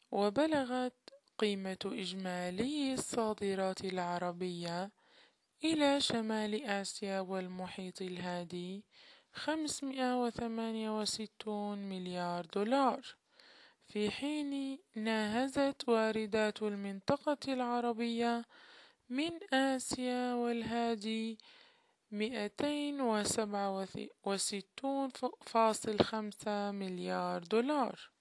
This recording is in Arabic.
وبلغت قيمة إجمالي الصادرات العربية إلى شمال آسيا والمحيط الهادي 568 مليار دولار، في حين ناهزت واردات المنطقة العربية من آسيا والهادي 267.5 مليار دولار.